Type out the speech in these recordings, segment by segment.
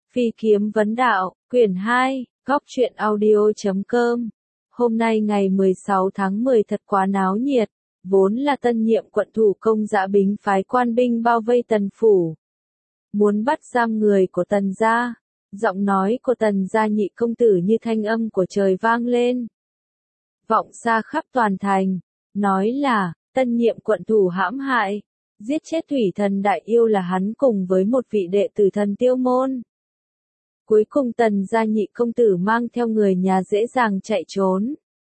Phi kiếm vấn đạo, quyển 2, góc truyện audio.com. Hôm nay ngày 16 tháng 10 thật quá náo nhiệt, vốn là tân nhiệm quận thủ Công Dã Bính phái quan binh bao vây Tần phủ. Muốn bắt giam người của Tần gia, giọng nói của Tần gia nhị công tử như thanh âm của trời vang lên. Vọng xa khắp toàn thành, nói là, tân nhiệm quận thủ hãm hại, giết chết thủy thần đại yêu là hắn cùng với một vị đệ tử thần Tiêu Môn. Cuối cùng Tần gia nhị công tử mang theo người nhà dễ dàng chạy trốn.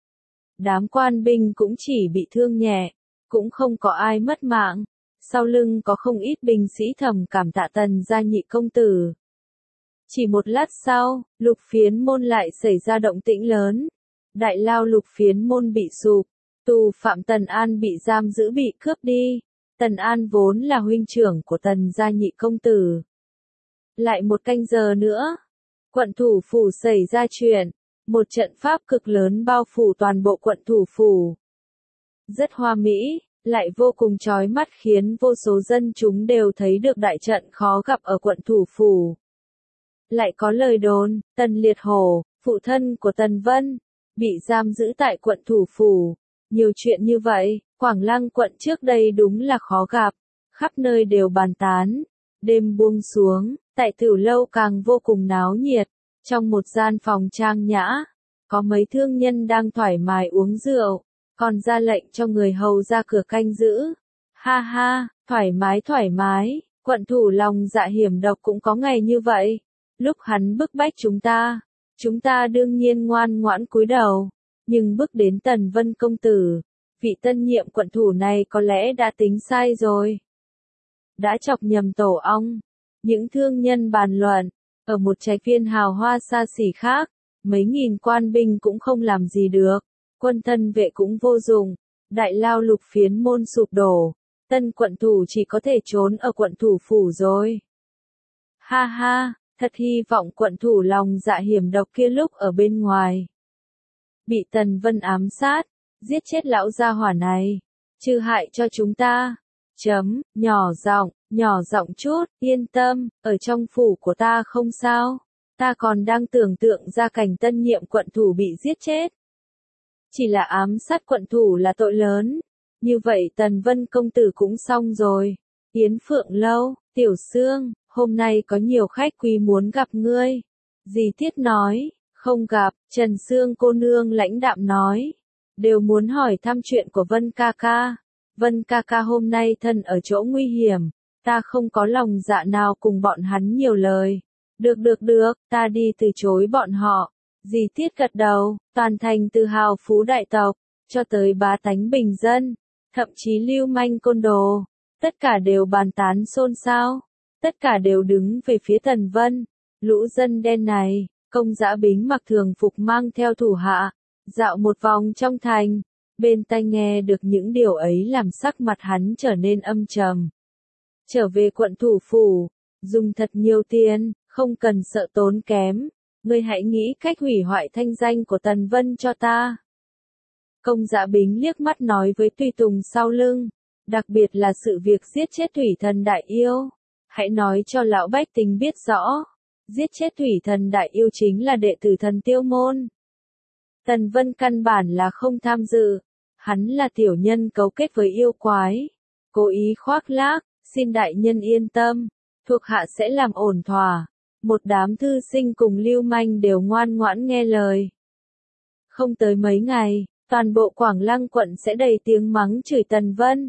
Đám quan binh cũng chỉ bị thương nhẹ, cũng không có ai mất mạng. Sau lưng có không ít binh sĩ thầm cảm tạ Tần gia nhị công tử. Chỉ một lát sau, Lục Phiến Môn lại xảy ra động tĩnh lớn. Đại lao Lục Phiến Môn bị sụp, tù phạm Tần An bị giam giữ bị cướp đi. Tần An vốn là huynh trưởng của Tần gia nhị công tử. Lại một canh giờ nữa, quận thủ phủ xảy ra chuyện, một trận pháp cực lớn bao phủ toàn bộ quận thủ phủ. Rất hoa mỹ, lại vô cùng chói mắt khiến vô số dân chúng đều thấy được đại trận khó gặp ở quận thủ phủ. Lại có lời đồn, Tần Liệt Hổ, phụ thân của Tần Vân, bị giam giữ tại quận thủ phủ. Nhiều chuyện như vậy, Quảng Lăng quận trước đây đúng là khó gặp, khắp nơi đều bàn tán. Đêm buông xuống, tại Tiểu Lâu càng vô cùng náo nhiệt. Trong một gian phòng trang nhã, có mấy thương nhân đang thoải mái uống rượu, còn ra lệnh cho người hầu ra cửa canh giữ. Ha ha, thoải mái, quận thủ lòng dạ hiểm độc cũng có ngày như vậy. Lúc hắn bức bách chúng ta đương nhiên ngoan ngoãn cúi đầu, nhưng bước đến Tần Vân công tử, vị tân nhiệm quận thủ này có lẽ đã tính sai rồi. Đã chọc nhầm tổ ong, những thương nhân bàn luận. Ở một trạch viên hào hoa xa xỉ khác, mấy nghìn quan binh cũng không làm gì được, quân thân vệ cũng vô dụng, đại lao Lục Phiến Môn sụp đổ, tân quận thủ chỉ có thể trốn ở quận thủ phủ rồi. Ha ha, thật hy vọng quận thủ lòng dạ hiểm độc kia lúc ở bên ngoài bị Tần Vân ám sát, giết chết lão gia hỏa này, trừ hại cho chúng ta. Nhỏ giọng chút, yên tâm, ở trong phủ của ta không sao. Ta còn đang tưởng tượng ra cảnh tân nhiệm quận thủ bị giết chết. Chỉ là ám sát quận thủ là tội lớn. Như vậy Tần Vân công tử cũng xong rồi. Yến Phượng Lâu, Tiểu Sương, hôm nay có nhiều khách quý muốn gặp ngươi. Dì Tiết nói, không gặp, Trần Sương cô nương lãnh đạm nói. Đều muốn hỏi thăm chuyện của Vân ca ca. Vân ca ca hôm nay thân ở chỗ nguy hiểm, ta không có lòng dạ nào cùng bọn hắn nhiều lời. Được, ta đi từ chối bọn họ. Dì Tiết gật đầu, toàn thành từ hào phú đại tộc, cho tới bá tánh bình dân, thậm chí lưu manh côn đồ, tất cả đều bàn tán xôn xao, tất cả đều đứng về phía Tần Vân. Lũ dân đen này, Công Dã Bính mặc thường phục mang theo thủ hạ, dạo một vòng trong thành. Bên tai nghe được những điều ấy làm sắc mặt hắn trở nên âm trầm. Trở về quận thủ phủ, dùng thật nhiều tiền, không cần sợ tốn kém. Ngươi hãy nghĩ cách hủy hoại thanh danh của Tần Vân cho ta. Công Dã Bính liếc mắt nói với tùy tùng sau lưng, đặc biệt là sự việc giết chết thủy thần đại yêu. Hãy nói cho lão bách tính biết rõ, giết chết thủy thần đại yêu chính là đệ tử thần Tiêu Môn. Tần Vân căn bản là không tham dự, hắn là tiểu nhân cấu kết với yêu quái, cố ý khoác lác, xin đại nhân yên tâm, thuộc hạ sẽ làm ổn thỏa. Một đám thư sinh cùng lưu manh đều ngoan ngoãn nghe lời. Không tới mấy ngày, toàn bộ Quảng Lăng quận sẽ đầy tiếng mắng chửi Tần Vân.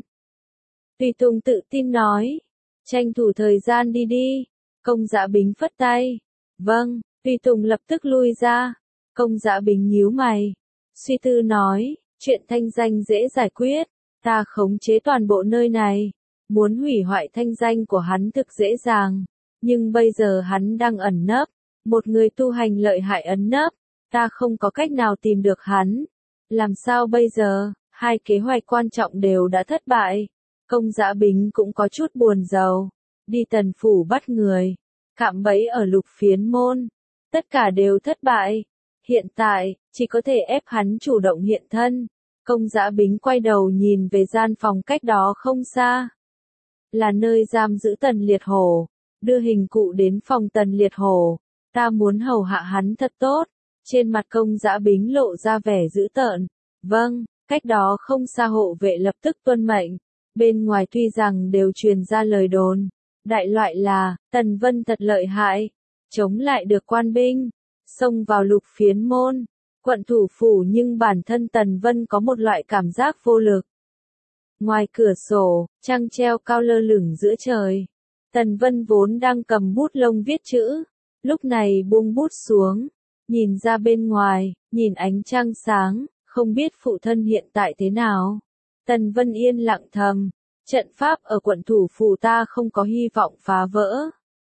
Tùy Tùng tự tin nói, tranh thủ thời gian đi. Công Dã Bính phất tay. Vâng, Tùy Tùng lập tức lui ra. Công Dã Bính nhíu mày, suy tư nói, chuyện thanh danh dễ giải quyết, ta khống chế toàn bộ nơi này, muốn hủy hoại thanh danh của hắn thực dễ dàng, nhưng bây giờ hắn đang ẩn nấp, một người tu hành lợi hại ẩn nấp, ta không có cách nào tìm được hắn. Làm sao bây giờ, hai kế hoạch quan trọng đều đã thất bại. Công Dã Bính cũng có chút buồn rầu, đi Tần phủ bắt người, cạm bẫy ở Lục Phiến Môn, tất cả đều thất bại. Hiện tại, chỉ có thể ép hắn chủ động hiện thân. Công Dã Bính quay đầu nhìn về gian phòng cách đó không xa. Là nơi giam giữ Tần Liệt Hổ. đưa hình cụ đến phòng Tần Liệt Hổ, ta muốn hầu hạ hắn thật tốt. Trên mặt Công Dã Bính lộ ra vẻ dữ tợn. Vâng, cách đó không xa hộ vệ lập tức tuân mệnh. Bên ngoài tuy rằng đều truyền ra lời đồn, đại loại là, Tần Vân thật lợi hại, chống lại được quan binh, xông vào Lục Phiến môn, quận thủ phủ, nhưng bản thân Tần Vân có một loại cảm giác vô lực. Ngoài cửa sổ, trăng treo cao lơ lửng giữa trời. Tần Vân vốn đang cầm bút lông viết chữ, lúc này buông bút xuống, nhìn ra bên ngoài, nhìn ánh trăng sáng, không biết phụ thân hiện tại thế nào. Tần Vân yên lặng thầm, trận pháp ở quận thủ phủ ta không có hy vọng phá vỡ.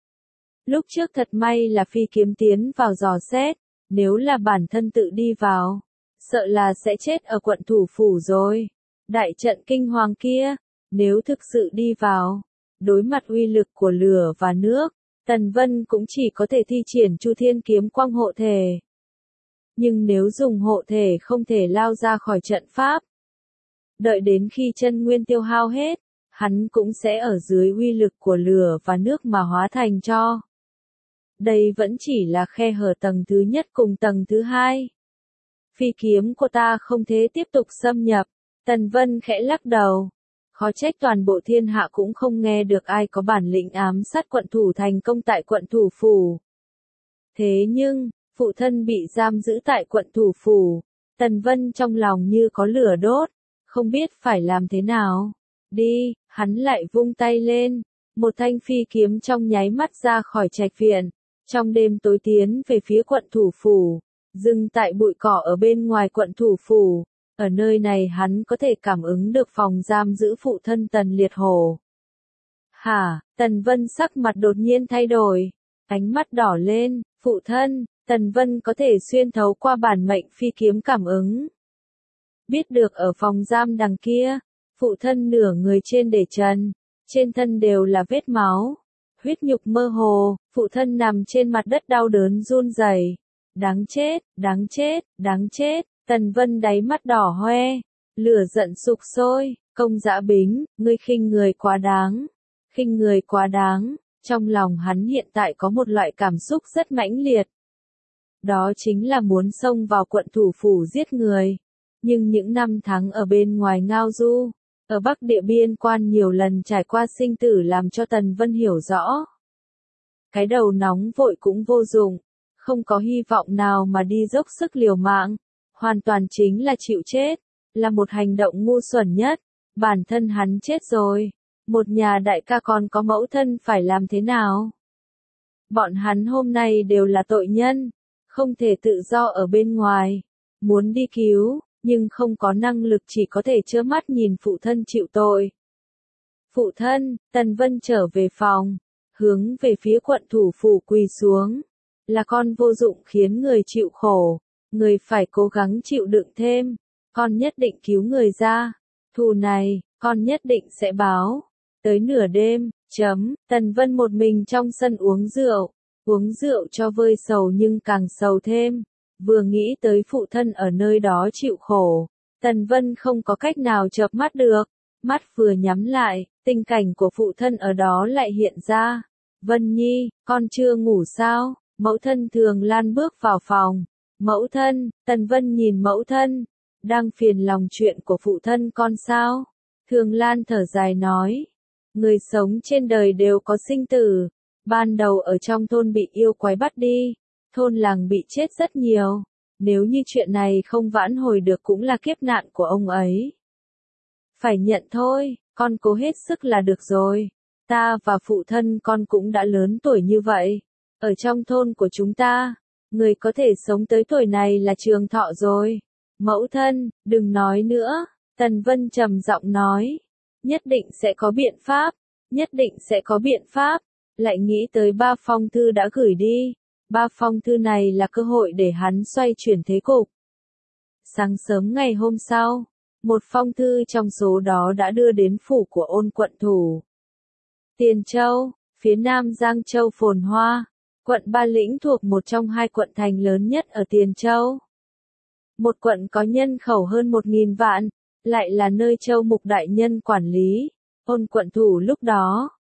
Lúc trước thật may là Phi Kiếm tiến vào dò xét, nếu là bản thân tự đi vào, sợ là sẽ chết ở quận thủ phủ rồi. Đại trận kinh hoàng kia, nếu thực sự đi vào, đối mặt uy lực của lửa và nước, Tần Vân cũng chỉ có thể thi triển Chu Thiên Kiếm Quang hộ thể. Nhưng nếu dùng hộ thể không thể lao ra khỏi trận pháp. Đợi đến khi chân nguyên tiêu hao hết, hắn cũng sẽ ở dưới uy lực của lửa và nước mà hóa thành tro. Đây vẫn chỉ là khe hở tầng thứ nhất cùng tầng thứ hai. Phi kiếm của ta không thể tiếp tục xâm nhập. Tần Vân khẽ lắc đầu. Khó trách toàn bộ thiên hạ cũng không nghe được ai có bản lĩnh ám sát quận thủ thành công tại quận thủ phủ. Thế nhưng, phụ thân bị giam giữ tại quận thủ phủ. Tần Vân trong lòng như có lửa đốt, không biết phải làm thế nào. Đi, hắn lại vung tay lên. Một thanh phi kiếm trong nháy mắt ra khỏi trạch viện. Trong đêm tối tiến về phía quận thủ phủ. Dừng tại bụi cỏ ở bên ngoài quận thủ phủ. Ở nơi này hắn có thể cảm ứng được phòng giam giữ phụ thân Tần Liệt Hổ. Hả, Tần Vân sắc mặt đột nhiên thay đổi. Ánh mắt đỏ lên, phụ thân, Tần Vân có thể xuyên thấu qua bản mệnh phi kiếm cảm ứng. Biết được ở phòng giam đằng kia, phụ thân nửa người trên để trần, trên thân đều là vết máu, huyết nhục mơ hồ, phụ thân nằm trên mặt đất đau đớn run rẩy. Đáng chết, đáng chết, đáng chết. Tần Vân đáy mắt đỏ hoe, lửa giận sục sôi, Công Dã Bính, ngươi khinh người quá đáng, khinh người quá đáng, trong lòng hắn hiện tại có một loại cảm xúc rất mãnh liệt. Đó chính là muốn xông vào quận thủ phủ giết người, nhưng những năm tháng ở bên ngoài ngao du, ở Bắc Địa biên quan nhiều lần trải qua sinh tử làm cho Tần Vân hiểu rõ. Cái đầu nóng vội cũng vô dụng, không có hy vọng nào mà đi dốc sức liều mạng. Hoàn toàn chính là chịu chết, là một hành động ngu xuẩn nhất, bản thân hắn chết rồi, một nhà đại ca còn có mẫu thân phải làm thế nào? Bọn hắn hôm nay đều là tội nhân, không thể tự do ở bên ngoài, muốn đi cứu, nhưng không có năng lực chỉ có thể trơ mắt nhìn phụ thân chịu tội. Phụ thân, Tần Vân trở về phòng, hướng về phía quận thủ phủ quỳ xuống, là con vô dụng khiến người chịu khổ. Người phải cố gắng chịu đựng thêm, con nhất định cứu người ra, thù này, con nhất định sẽ báo. Tới nửa đêm, Tần Vân một mình trong sân uống rượu cho vơi sầu nhưng càng sầu thêm, vừa nghĩ tới phụ thân ở nơi đó chịu khổ, Tần Vân không có cách nào chợp mắt được, mắt vừa nhắm lại, tình cảnh của phụ thân ở đó lại hiện ra. Vân Nhi, con chưa ngủ sao? Mẫu thân Thường Lan bước vào phòng. Mẫu thân, Tần Vân nhìn mẫu thân, đang phiền lòng chuyện của phụ thân con sao? Thường Lan thở dài nói, người sống trên đời đều có sinh tử, ban đầu ở trong thôn bị yêu quái bắt đi, thôn làng bị chết rất nhiều, nếu như chuyện này không vãn hồi được cũng là kiếp nạn của ông ấy. Phải nhận thôi, con cố hết sức là được rồi, ta và phụ thân con cũng đã lớn tuổi như vậy, ở trong thôn của chúng ta. Người có thể sống tới tuổi này là trường thọ rồi. Mẫu thân, đừng nói nữa. Tần Vân trầm giọng nói. Nhất định sẽ có biện pháp. Nhất định sẽ có biện pháp. Lại nghĩ tới 3 phong thư đã gửi đi. 3 phong thư này là cơ hội để hắn xoay chuyển thế cục. Sáng sớm ngày hôm sau, một phong thư trong số đó đã đưa đến phủ của Ôn quận thủ. Tiền Châu, phía nam Giang Châu phồn hoa. Quận Ba Lĩnh thuộc một trong 2 quận thành lớn nhất ở Tiền Châu. Một quận có nhân khẩu hơn 1.000 vạn, lại là nơi Châu Mục đại nhân quản lý. Ôn quận thủ lúc đó,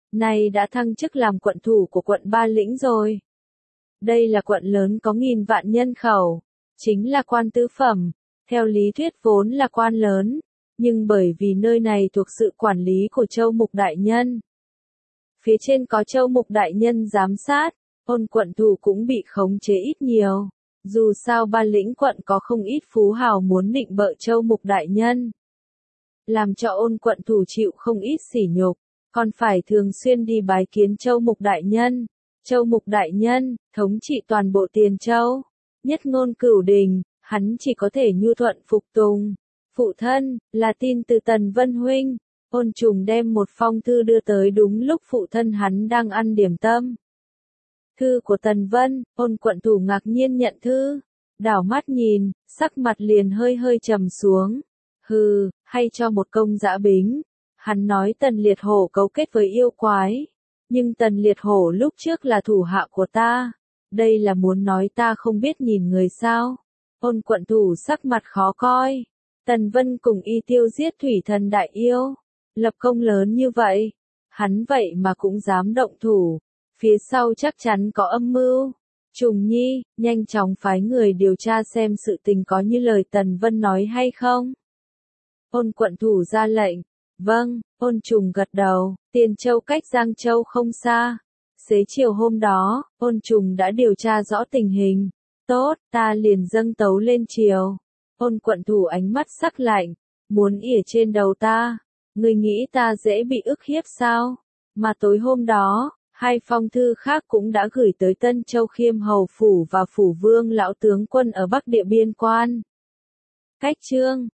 nay đã thăng chức làm quận thủ của quận Ba Lĩnh rồi. Đây là quận lớn có nghìn vạn nhân khẩu, chính là quan tứ phẩm, theo lý thuyết vốn là quan lớn, nhưng bởi vì nơi này thuộc sự quản lý của Châu Mục Đại Nhân. Phía trên có Châu Mục Đại Nhân giám sát, Ôn quận thủ cũng bị khống chế ít nhiều. Dù sao Ba Lĩnh quận có không ít phú hào muốn nịnh bợ Châu Mục Đại Nhân, làm cho Ôn quận thủ chịu không ít sỉ nhục, còn phải thường xuyên đi bái kiến Châu Mục Đại Nhân. Châu Mục Đại Nhân, thống trị toàn bộ Tiền Châu, nhất ngôn cửu đình, hắn chỉ có thể nhu thuận phục tùng. Phụ thân, là tin từ Tần Vân huynh. Ôn Trùng đem một phong thư đưa tới đúng lúc phụ thân hắn đang ăn điểm tâm. Thư của Tần Vân. Ôn quận thủ ngạc nhiên nhận thư, đảo mắt nhìn, sắc mặt liền hơi hơi trầm xuống. Hừ, hay cho một công dã bính. Hắn nói Tần Liệt Hổ cấu kết với yêu quái, nhưng Tần Liệt Hổ lúc trước là thủ hạ của ta. Đây là muốn nói ta không biết nhìn người sao? Ôn quận thủ sắc mặt khó coi. Tần Vân cùng y tiêu giết thủy thần đại yêu, lập công lớn như vậy, hắn vậy mà cũng dám động thủ, phía sau chắc chắn có âm mưu. Trùng Nhi, nhanh chóng phái người điều tra xem sự tình có như lời Tần Vân nói hay không. Ôn quận thủ ra lệnh. Vâng, Ôn Trùng gật đầu. Tiền Châu cách Giang Châu không xa. Xế chiều hôm đó, Ôn Trùng đã điều tra rõ tình hình. Tốt, ta liền dâng tấu lên triều. Ôn quận thủ ánh mắt sắc lạnh, muốn ỉa trên đầu ta. Ngươi nghĩ ta dễ bị ức hiếp sao? Mà tối hôm đó, hai phong thư khác cũng đã gửi tới Tân Châu Khiêm Hầu Phủ và Phủ Vương lão tướng quân ở Bắc Địa biên quan. Cách chương